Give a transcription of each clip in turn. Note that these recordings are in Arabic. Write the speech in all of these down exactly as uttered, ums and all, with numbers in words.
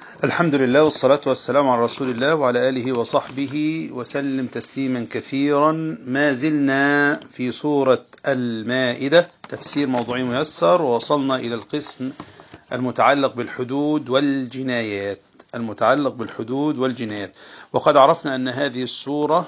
الحمد لله والصلاة والسلام على رسول الله وعلى آله وصحبه وسلم تسليما كثيرا. ما زلنا في سورة المائدة، تفسير موضوعي ميسر، ووصلنا إلى القسم المتعلق بالحدود والجنايات المتعلق بالحدود والجنايات وقد عرفنا أن هذه السورة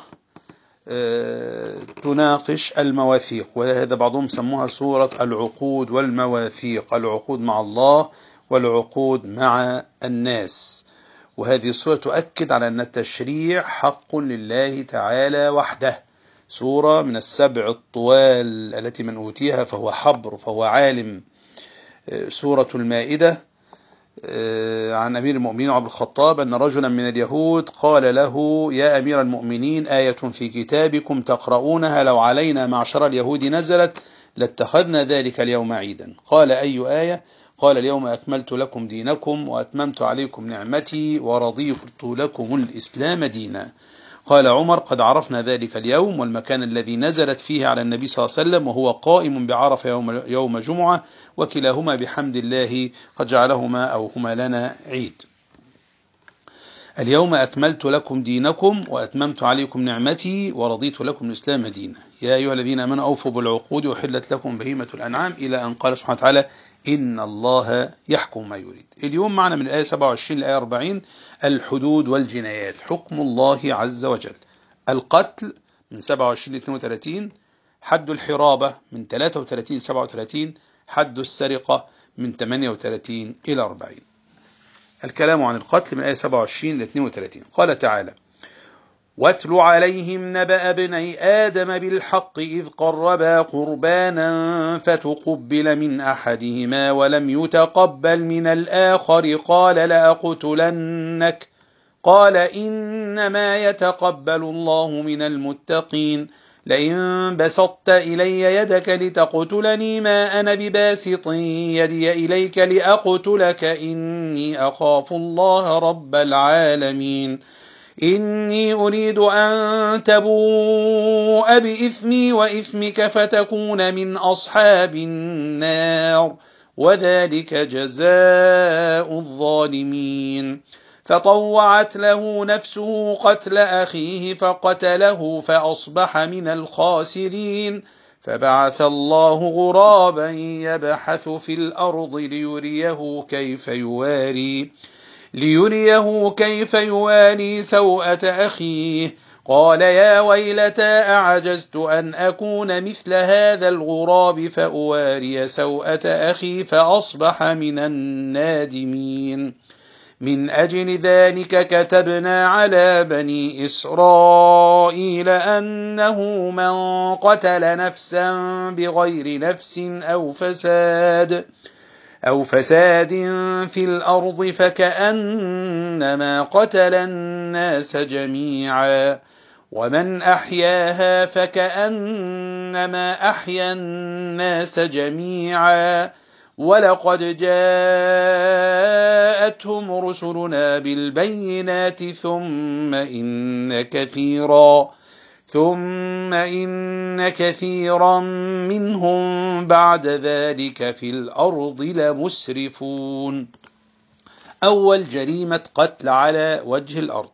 تناقش المواثيق، وهذا بعضهم سموها سورة العقود والمواثيق، العقود مع الله والعقود مع الناس. وهذه السورة تؤكد على أن التشريع حق لله تعالى وحده، سورة من السبع الطوال التي من أوتيها فهو حبر فهو عالم. سورة المائدة عن أمير المؤمنين عمر بن الخطاب أن رجلا من اليهود قال له: يا أمير المؤمنين، آية في كتابكم تقرؤونها لو علينا معشر اليهود نزلت لاتخذنا ذلك اليوم عيدا. قال: أي آية؟ قال: اليوم أكملت لكم دينكم وأتممت عليكم نعمتي ورضيت لكم الإسلام دينا. قال عمر: قد عرفنا ذلك اليوم والمكان الذي نزلت فيه على النبي صلى الله عليه وسلم، وهو قائم بعرفة يوم, يوم جمعة، وكلاهما بحمد الله قد جعلهما أو هما لنا عيد. اليوم أكملت لكم دينكم وأتممت عليكم نعمتي ورضيت لكم الإسلام دينا. يا أيها الذين آمنوا أوفوا بالعقود وحلت لكم بهيمة الأنعام، إلى أن قال سبحانه وتعالى: إن الله يحكم ما يريد. اليوم معنا من الآية سبعة وعشرين للآية أربعين الحدود والجنايات، حكم الله عز وجل. القتل من سبعة وعشرين ل اثنين وثلاثين، حد الحرابة من ثلاثة وثلاثين ل سبعة وثلاثين، حد السرقة من ثمانية وثلاثين إلى أربعين. الكلام عن القتل من آية سبعة وعشرين ل اثنين وثلاثين. قال تعالى: واتل عليهم نبأ ابني آدم بالحق إذ قربا قربانا فتقبل من أحدهما ولم يتقبل من الآخر قال لأقتلنك قال إنما يتقبل الله من المتقين لئن بسطت إلي يدك لتقتلني ما أنا بباسط يدي إليك لأقتلك إني أخاف الله رب العالمين إني أريد أن تبوء بإثمي وإثمك فتكون من أصحاب النار وذلك جزاء الظالمين. فطوعت له نفسه قتل أخيه فقتله فأصبح من الخاسرين. فبعث الله غرابا يبحث في الأرض ليريه كيف يواري ليريه كيف يواري سوءة أخيه قال يا ويلتى أعجزت أن أكون مثل هذا الغراب فأواري سوءة أخي فأصبح من النادمين. من أجل ذلك كتبنا على بني إسرائيل أنه من قتل نفسا بغير نفس أو فساد أو فساد في الأرض فكأنما قتل الناس جميعا ومن أحياها فكأنما أحيا الناس جميعا ولقد جاءتهم رسلنا بالبينات ثم إن كثيرا ثم إن كثيرا منهم بعد ذلك في الأرض لمسرفون. أول جريمة قتل على وجه الأرض: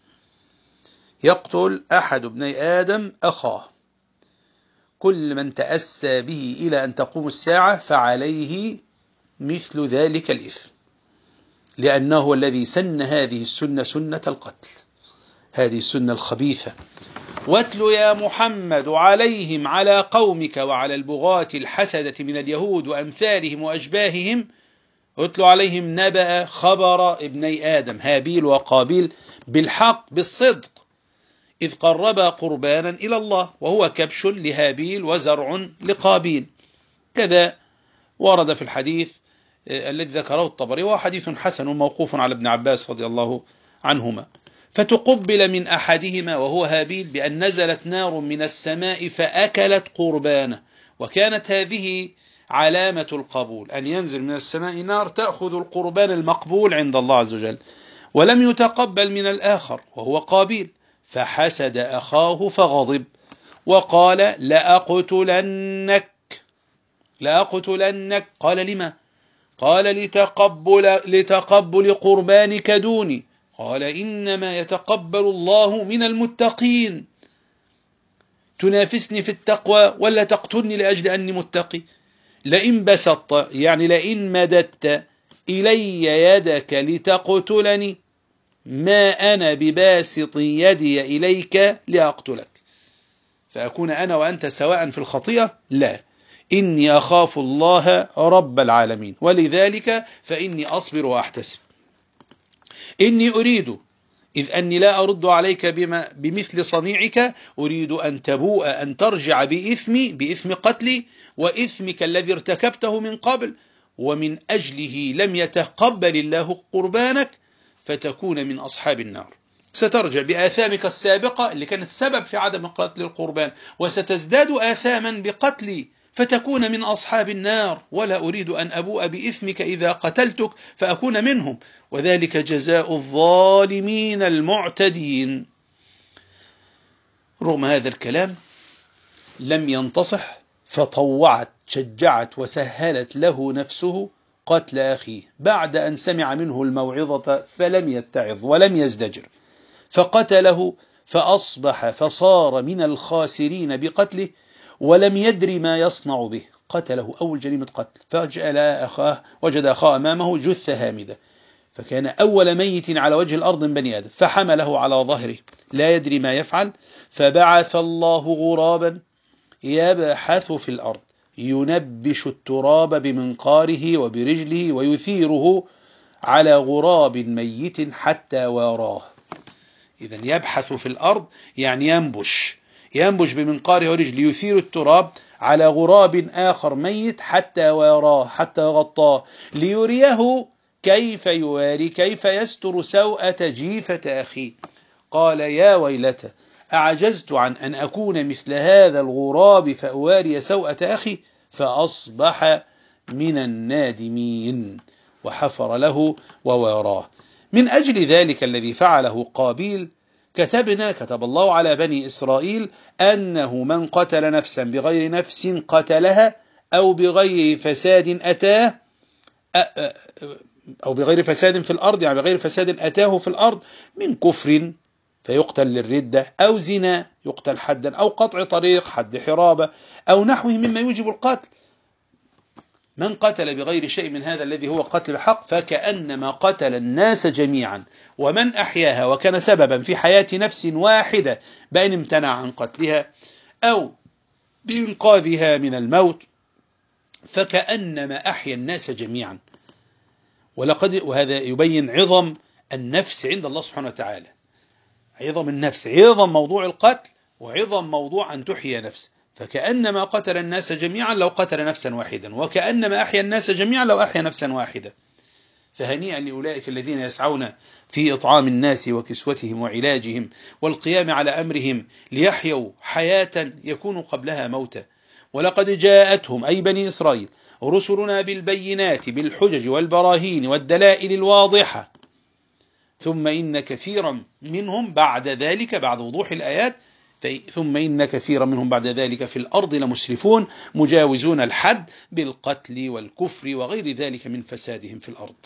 يقتل أحد ابني آدم أخاه، كل من تأسى به إلى أن تقوم الساعة فعليه مثل ذلك الإثم، لأنه الذي سن هذه السنة، سنة القتل، هذه السنة الخبيثة. واتل يا محمد عليهم على قومك وعلى البغاة الحسدة من اليهود وأمثالهم وأشباههم، اتل عليهم نبأ خبر ابني آدم هابيل وقابيل بالحق بالصدق إذ قربا قربانا إلى الله، وهو كبش لهابيل وزرع لقابيل. كذا ورد في الحديث الذي ذكره الطبري، وهو حديث حسن موقوف على ابن عباس رضي الله عنهما. فتقبل من أحدهما وهو هابيل بأن نزلت نار من السماء فأكلت قربانه، وكانت هذه علامة القبول، أن ينزل من السماء نار تأخذ القربان المقبول عند الله عز وجل. ولم يتقبل من الآخر وهو قابيل، فحسد أخاه فغضب وقال لأقتلنك لأقتلنك قال لما؟ قال لتقبل, لتقبل قربانك دوني. قال إنما يتقبل الله من المتقين. تنافسني في التقوى ولا تقتلني لأجل أني متقي؟ لئن بسطت يعني لئن مددت إلي يدك لتقتلني ما أنا بباسط يدي إليك لأقتلك، فأكون أنا وأنت سواء في الخطيئة؟ لا، إني أخاف الله رب العالمين، ولذلك فإني أصبر وأحتسب. إني أريد إذ أني لا أرد عليك بما بمثل صنيعك، أريد أن تبوء أن ترجع بإثمي بإثم قتلي وإثمك الذي ارتكبته من قبل، ومن أجله لم يتقبل الله قربانك فتكون من أصحاب النار. سترجع بآثامك السابقة اللي كانت سبب في عدم قتل القربان، وستزداد آثاما بقتلي فتكون من أصحاب النار، ولا أريد أن أبوء بإثمك إذا قتلتك فأكون منهم، وذلك جزاء الظالمين المعتدين. رغم هذا الكلام لم ينتصح، فطوعت شجعت وسهلت له نفسه قتل أخيه بعد أن سمع منه الموعظة فلم يتعظ ولم يزدجر، فقتله فأصبح فصار من الخاسرين بقتله ولم يدري ما يصنع به. قتله أول جريمة قتل، فجأة أخاه وجد أخاه أمامه جثة هامدة، فكان أول ميت على وجه الأرض من بني آدم، فحمله على ظهره لا يدري ما يفعل، فبعث الله غرابا يبحث في الأرض ينبش التراب بمنقاره وبرجله ويثيره على غراب ميت حتى واراه. إذن يبحث في الأرض يعني ينبش ينبش بمنقاره ورجله، يثير التراب على غراب آخر ميت حتى واراه حتى غطاه، ليريه كيف يواري كيف يستر سوءة جيفة أخيه. قال يا ويلتى أعجزت عن أن أكون مثل هذا الغراب فأواري سوءة أخي، فأصبح من النادمين، وحفر له وواراه. من أجل ذلك الذي فعله قابيل كتبنا كتب الله على بني إسرائيل أنه من قتل نفسا بغير نفس قتلها أو بغير فساد أتاه أو بغير فساد في الأرض، يعني بغير فساد أتاه في الأرض، من كفر فيقتل للردة، أو زنا يقتل حدا، أو قطع طريق حد حرابة، أو نحوه مما يوجب القتل. من قتل بغير شيء من هذا الذي هو قتل الحق فكأنما قتل الناس جميعا، ومن أحياها وكان سببا في حياة نفس واحدة بأن امتنع عن قتلها أو بإنقاذها من الموت فكأنما أحيا الناس جميعا. ولقد وهذا يبين عظم النفس عند الله سبحانه وتعالى، عظم النفس، عظم موضوع القتل وعظم موضوع أن تحيي نفس، فكأنما قتل الناس جميعا لو قتل نفسا واحدا، وكأنما أحيا الناس جميعا لو أحيا نفسا واحدة. فهنيئا لأولئك الذين يسعون في إطعام الناس وكسوتهم وعلاجهم والقيام على أمرهم ليحيوا حياة يكون قبلها موتا. ولقد جاءتهم أي بني إسرائيل رسلنا بالبينات بالحجج والبراهين والدلائل الواضحة، ثم إن كثيرا منهم بعد ذلك بعد وضوح الآيات ثم إن كثيرا منهم بعد ذلك في الأرض لمسرفون مجاوزون الحد بالقتل والكفر وغير ذلك من فسادهم في الأرض.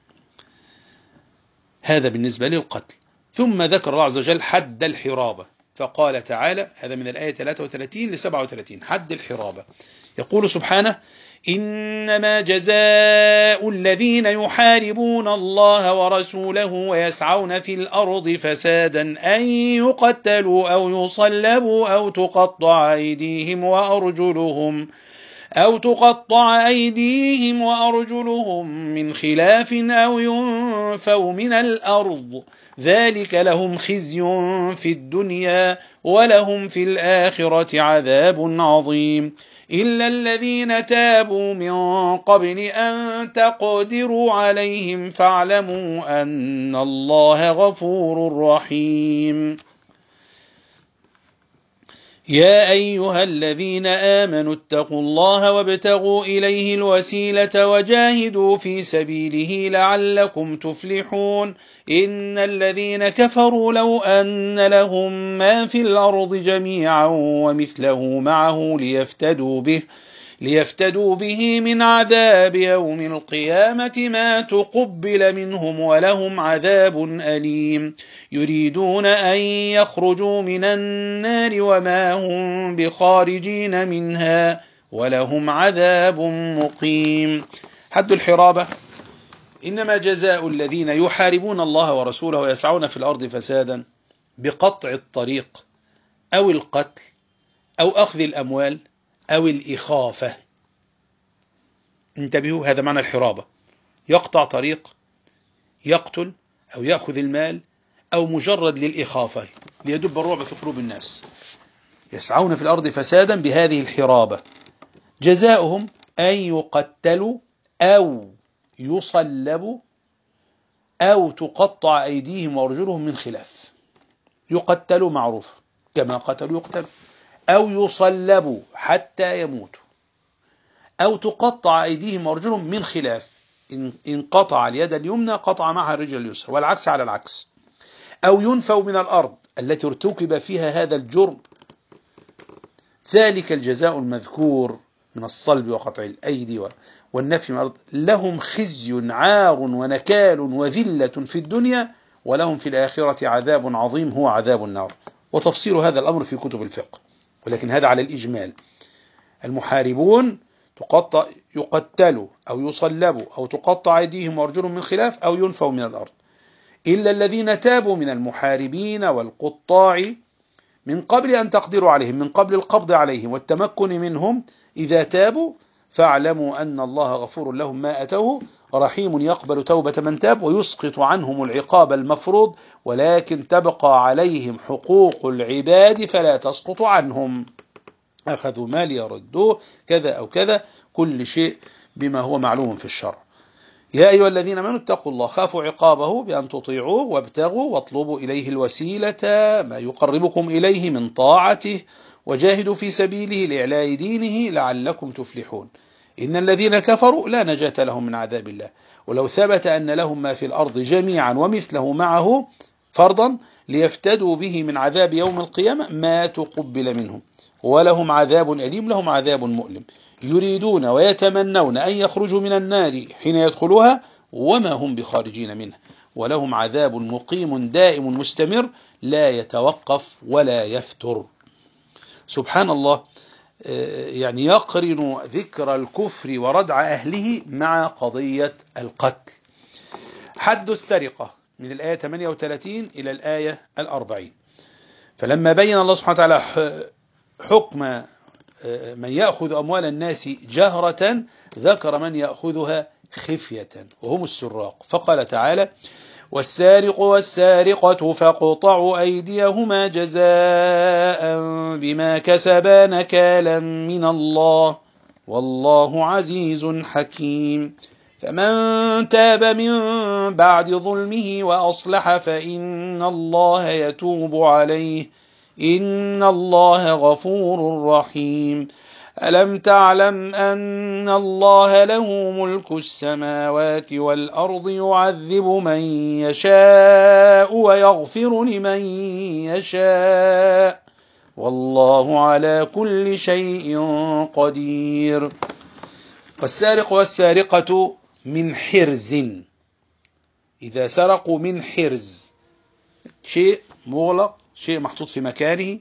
هذا بالنسبة للقتل. ثم ذكر الله عز وجل حد الحرابة، فقال تعالى، هذا من الآية ثلاثة وثلاثين لسبعة وثلاثين، حد الحرابة. يقول سبحانه: إنما جزاء الذين يحاربون الله ورسوله ويسعون في الأرض فسادا أن يقتلوا أو يصلبوا أو تقطع أيديهم وأرجلهم أو تقطع أيديهم وأرجلهم من خلاف أو ينفوا من الأرض، ذلك لهم خزي في الدنيا ولهم في الآخرة عذاب عظيم، إلا الذين تابوا من قبل أن تقدروا عليهم فاعلموا أن الله غفور رحيم. يا أيها الذين آمنوا اتقوا الله وابتغوا إليه الوسيلة وجاهدوا في سبيله لعلكم تفلحون. إن الذين كفروا لو أن لهم ما في الأرض جميعا ومثله معه ليفتدوا به ليفتدوا به من عذاب يوم القيامة ما تقبل منهم ولهم عذاب أليم يريدون أن يخرجوا من النار وما هم بخارجين منها ولهم عذاب مقيم. حد الحرابة: إنما جزاء الذين يحاربون الله ورسوله ويسعون في الأرض فسادا بقطع الطريق أو القتل أو أخذ الأموال أو الإخافة. انتبهوا، هذا معنى الحرابة: يقطع طريق، يقتل أو يأخذ المال، أو مجرد للإخافة ليدب الرعب في قلوب الناس. يسعون في الأرض فسادا بهذه الحرابة. جزاؤهم أن يقتلوا أو يصلبوا أو تقطع أيديهم وأرجلهم من خلاف. يقتلوا معروف، كما قتلوا يقتلوا، أو يصلبوا حتى يموتوا، أو تقطع أيديهم وأرجلهم من خلاف، إن قطع اليد اليمنى قطع معها الرجل اليسرى، والعكس على العكس، أو ينفوا من الأرض التي ارتكب فيها هذا الجرم. ذلك الجزاء المذكور من الصلب وقطع الأيدي والنفي من الأرض لهم خزي عار ونكال وذلة في الدنيا ولهم في الآخرة عذاب عظيم هو عذاب النار. وتفصيل هذا الأمر في كتب الفقه، ولكن هذا على الإجمال. المحاربون تقطع يقتلوا أو يصلبوا أو تقطع أيديهم وأرجلهم من خلاف أو ينفوا من الأرض، إلا الذين تابوا من المحاربين والقطاع من قبل أن تقدروا عليهم، من قبل القبض عليهم والتمكن منهم. إذا تابوا فاعلموا أن الله غفور لهم ما أتوه رحيم يقبل توبة من تاب ويسقط عنهم العقاب المفروض، ولكن تبقى عليهم حقوق العباد فلا تسقط عنهم. أخذوا مال يردوه كذا أو كذا، كل شيء بما هو معلوم في الشرع. يا أيها الذين آمنوا اتقوا الله خافوا عقابه بأن تطيعوه وابتغوا واطلبوا إليه الوسيلة ما يقربكم إليه من طاعته وجاهدوا في سبيله لإعلاء دينه لعلكم تفلحون. إن الذين كفروا لا نجاة لهم من عذاب الله ولو ثبت أن لهم ما في الأرض جميعا ومثله معه فرضا ليفتدوا به من عذاب يوم القيامة ما تقبل منهم ولهم عذاب أليم لهم عذاب مؤلم يريدون ويتمنون أن يخرجوا من النار حين يدخلوها وما هم بخارجين منه ولهم عذاب مقيم دائم مستمر لا يتوقف ولا يفتر. سبحان الله، يعني يقرن ذكر الكفر وردع أهله مع قضية القتل. حد السرقة من الآية ثمانية وثلاثين إلى الآية الأربعين. فلما بين الله سبحانه وتعالى حكم من يأخذ أموال الناس جهرة ذكر من يأخذها خفية وهم السراق، فقال تعالى: والسارق والسارقة فاقطعوا أيديهما جزاء بما كسبا نكالا من الله والله عزيز حكيم. فمن تاب من بعد ظلمه وأصلح فإن الله يتوب عليه إن الله غفور رحيم. ألم تعلم أن الله له ملك السماوات والأرض يعذب من يشاء ويغفر لمن يشاء والله على كل شيء قدير. والسارق والسارقة من حرز، إذا سرقوا من حرز، شيء مغلق، شيء محطوط في مكانه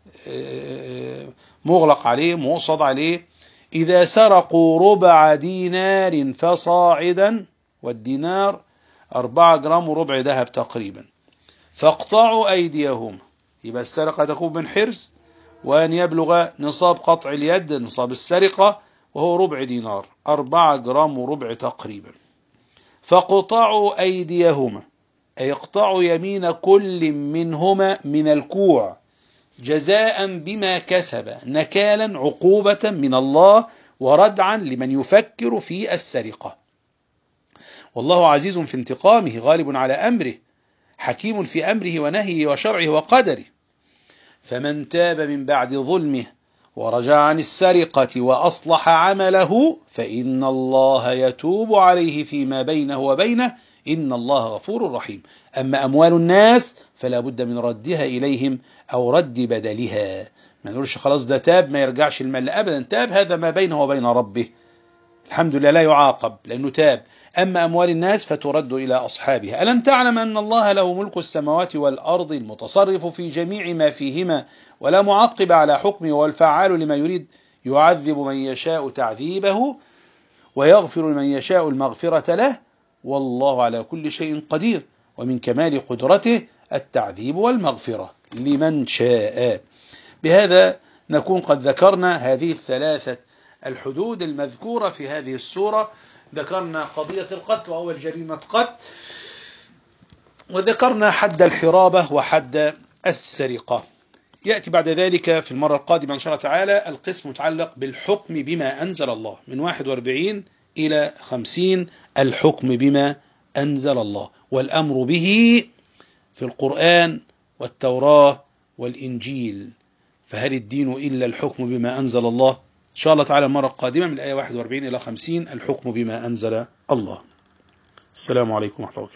مغلق عليه مؤصد عليه. إذا سرقوا ربع دينار فصاعدا، والدينار أربعة جرام وربع ذهب تقريبا، فاقطعوا أيديهم. يبقى السرقة تكون من حرز، وأن يبلغ نصاب قطع اليد نصاب السرقة وهو ربع دينار أربعة جرام وربع تقريبا. فاقطعوا أيديهما أي اقطعوا يمين كل منهما من الكوع جزاء بما كسب نكالا عقوبة من الله وردعا لمن يفكر في السرقة. والله عزيز في انتقامه غالب على أمره حكيم في أمره ونهيه وشرعه وقدره. فمن تاب من بعد ظلمه ورجع عن السرقة وأصلح عمله فإن الله يتوب عليه فيما بينه وبينه إن الله غفور رحيم. أما أموال الناس فلا بد من ردها إليهم أو رد بدلها ما نقولش خلاص ده تاب ما يرجعش المال، أبدا، تاب هذا ما بينه وبين ربه، الحمد لله لا يعاقب لأنه تاب. أما أموال الناس فترد إلى أصحابها. ألم تعلم أن الله له ملك السماوات والأرض المتصرف في جميع ما فيهما ولا معقب على حكمه والفعال لما يريد، يعذب من يشاء تعذيبه ويغفر لمن يشاء المغفرة له، والله على كل شيء قدير. ومن كمال قدرته التعذيب والمغفرة لمن شاء. بهذا نكون قد ذكرنا هذه الثلاثة الحدود المذكورة في هذه السورة. ذكرنا قضية القتل وأول جريمة قتل، وذكرنا حد الحرابة وحد السرقة. يأتي بعد ذلك في المرة القادمة إن شاء الله تعالى القسم متعلق بالحكم بما أنزل الله من واحد وأربعين إلى خمسين، الحكم بما أنزل الله والأمر به في القرآن والتوراة والإنجيل. فهل الدين إلا الحكم بما أنزل الله؟ إن شاء الله تعالى المرة القادمة من الآية واحد وأربعين إلى خمسين الحكم بما أنزل الله. السلام عليكم ورحمة الله وبركاته.